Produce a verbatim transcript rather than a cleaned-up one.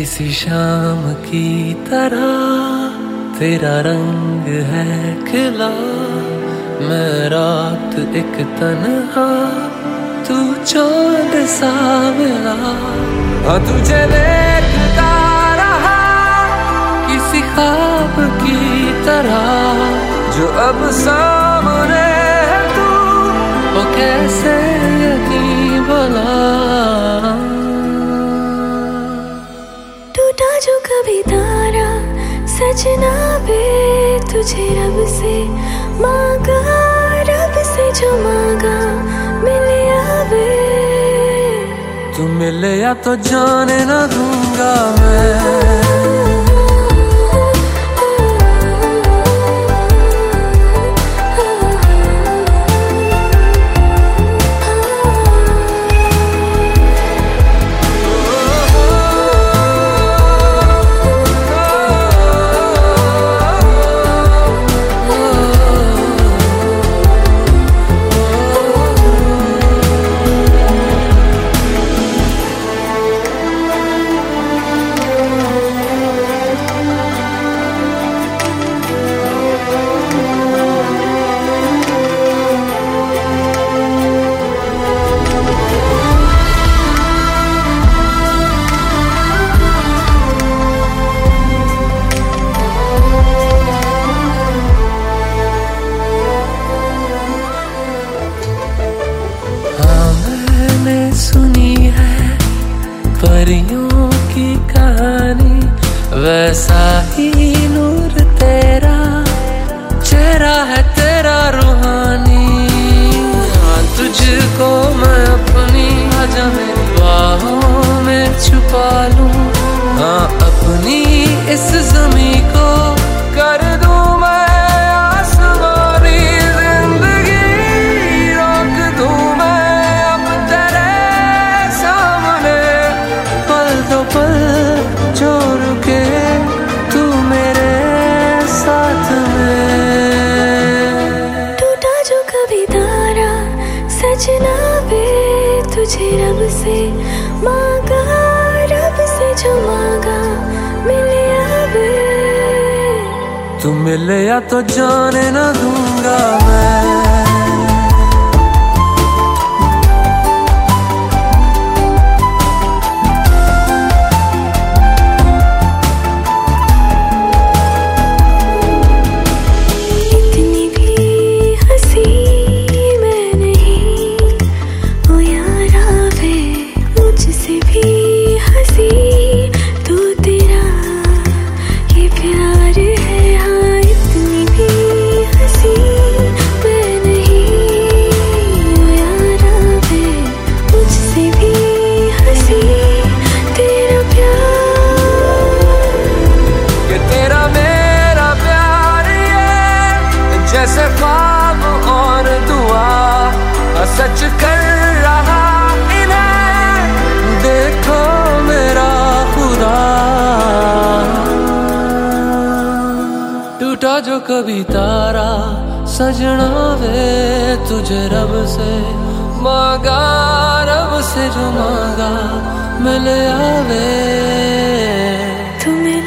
किसी शाम की तरह तेरा रंग है खिला, मैं रात एक तन्हा, तू चांद सा मिला। हाँ तुझे देखता रहा किसी ख्वाब की तरह, जो अब सामने है तू, वो कैसे यकीन भला। टूटा जो कभी तारा सजना वे, तुझे रब से मांगा, रब से जो मांगा मिले आवे। तू मिले या तो जाने ना दूंगा मैं। सुनी है परियों की कहानी, वैसा ही नूर तेरा चेहरा है तेरा रूहानी। हाँ तुझको मैं अपनी आजा मेरी बाहों में छुपा लूं, हाँ अपनी इस ज़मीं को कर दूं मैं आसमानी। जिंदगी रोक दूं मैं अब तेरे सामने, पल दो पल जो रुके तू मेरे साथ में। टूटा जो कभी तारा सजना वे, तुझे रब से मांगा, रब से जो मांगा मिले आवे। तू मिले या तो जाने ना दूंगा मैं। जैसे ख्वाब और दुआ सच कर रहा इन्हें, देखो मेरा खुदा। टूटा जो कभी तारा सजना वे, तुझे रब से मांगा, रब से जो मांगा मिले आवे। तुम्हें